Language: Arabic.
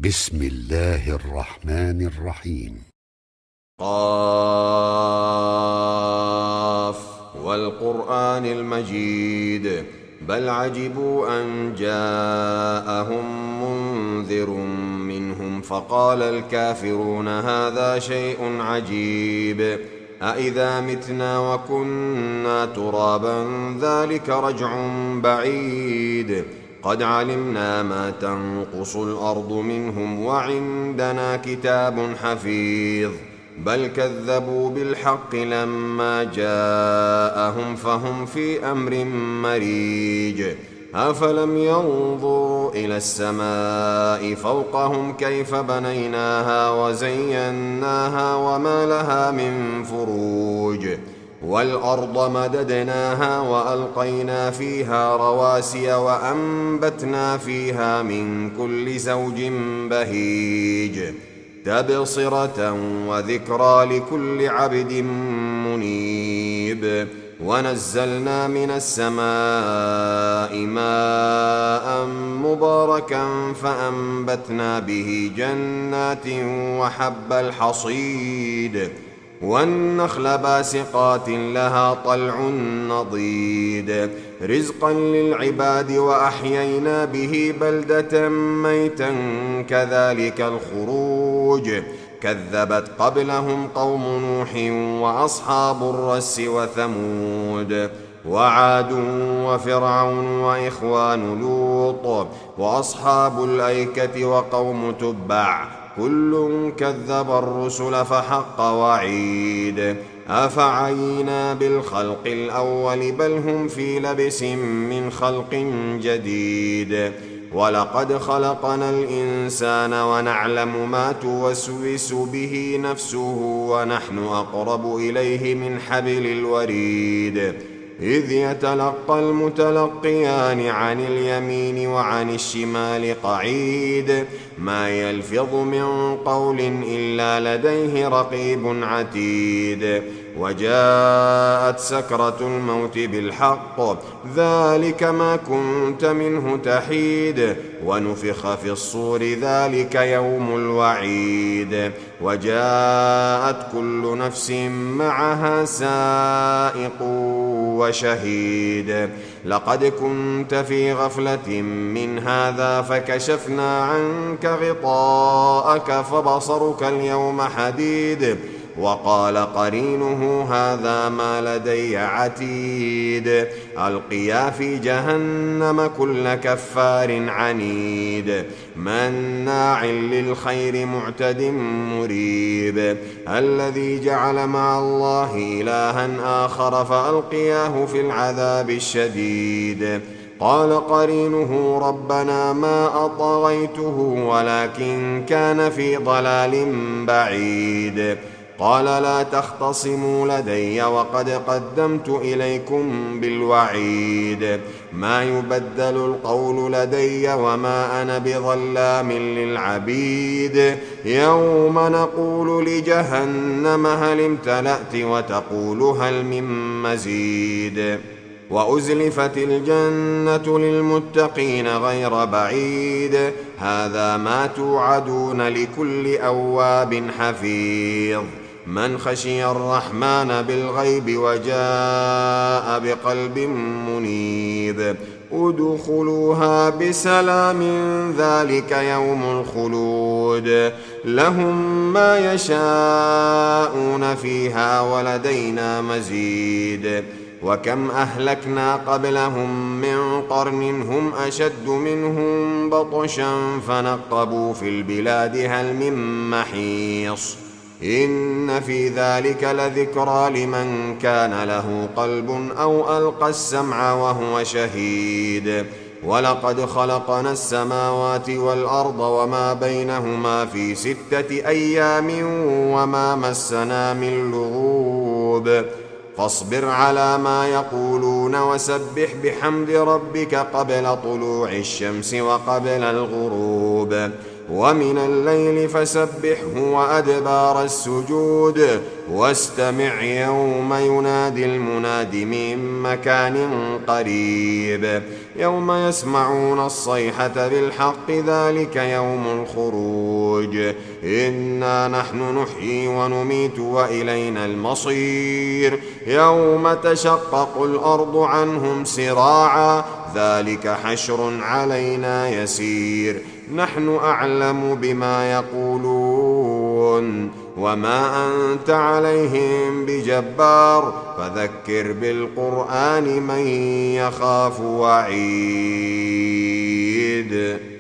بسم الله الرحمن الرحيم. قاف والقرآن المجيد بل عجبوا أن جاءهم منذر منهم فقال الكافرون هذا شيء عجيب أإذا متنا وكنا ترابا ذلك رجع بعيد قد علمنا ما تنقص الأرض منهم وعندنا كتاب حفيظ بل كذبوا بالحق لما جاءهم فهم في أمر مريج أفلم ينظروا إلى السماء فوقهم كيف بنيناها وزيناها وما لها من فروج والأرض مددناها وألقينا فيها رواسي وأنبتنا فيها من كل زوج بهيج تبصرة وذكرى لكل عبد منيب ونزلنا من السماء ماء مباركا فأنبتنا به جنات وحب الحصيد والنخل باسقات لها طلع نضيد رزقا للعباد وأحيينا به بلدة ميتا كذلك الخروج كذبت قبلهم قوم نوح وأصحاب الرس وثمود وعاد وفرعون وإخوان لوط وأصحاب الأيكة وقوم تبع كل كذب الرسل فحق وعيد أفعينا بالخلق الأول بل هم في لبس من خلق جديد ولقد خلقنا الإنسان ونعلم ما توسوس به نفسه ونحن أقرب إليه من حبل الوريد إذ يتلقى المتلقيان عن اليمين وعن الشمال قعيد ما يلفظ من قول إلا لديه رقيب عتيد وجاءت سكرة الموت بالحق ذلك ما كنت منه تحيد ونفخ في الصور ذلك يوم الوعيد وجاءت كل نفس معها سائق وشهيد لقد كنت في غفلة من هذا فكشفنا عنك غطاءك فبصرك اليوم حديد وقال قرينه هذا ما لدي عتيد ألقيا في جهنم كل كفار عنيد مناع للخير معتد مريب الذي جعل مع الله إلها آخر فألقياه في العذاب الشديد قال قرينه ربنا ما أطغيته ولكن كان في ضلال بعيد قال لا تختصموا لدي وقد قدمت إليكم بالوعيد ما يبدل القول لدي وما أنا بظلام للعبيد يوم نقول لجهنم هل امتلأت وتقول هل من مزيد وأزلفت الجنة للمتقين غير بعيد هذا ما توعدون لكل أواب حفيظ من خشي الرحمن بالغيب وجاء بقلب منيب ادخلوها بسلام ذلك يوم الخلود لهم ما يشاءون فيها ولدينا مزيد وكم أهلكنا قبلهم من قرن هم أشد منهم بطشا فنقبوا في البلاد هل من محيص إن في ذلك لذكرى لمن كان له قلب أو ألقى السمع وهو شهيد ولقد خلقنا السماوات والأرض وما بينهما في 6 أيام وما مسنا من لغوب فاصبر على ما يقولون وسبح بحمد ربك قبل طلوع الشمس وقبل الغروب ومن الليل فسبحه وأدبار السجود واستمع يوم ينادي المناد من مكان قريب يوم يسمعون الصيحة بالحق ذلك يوم الخروج إنا نحن نحيي ونميت وإلينا المصير يوم تشقق الأرض عنهم سراعا ذلك حشر علينا يسير نحن أعلم بما يقولون وما أنت عليهم بجبار فذكر بالقرآن من يخاف وعيد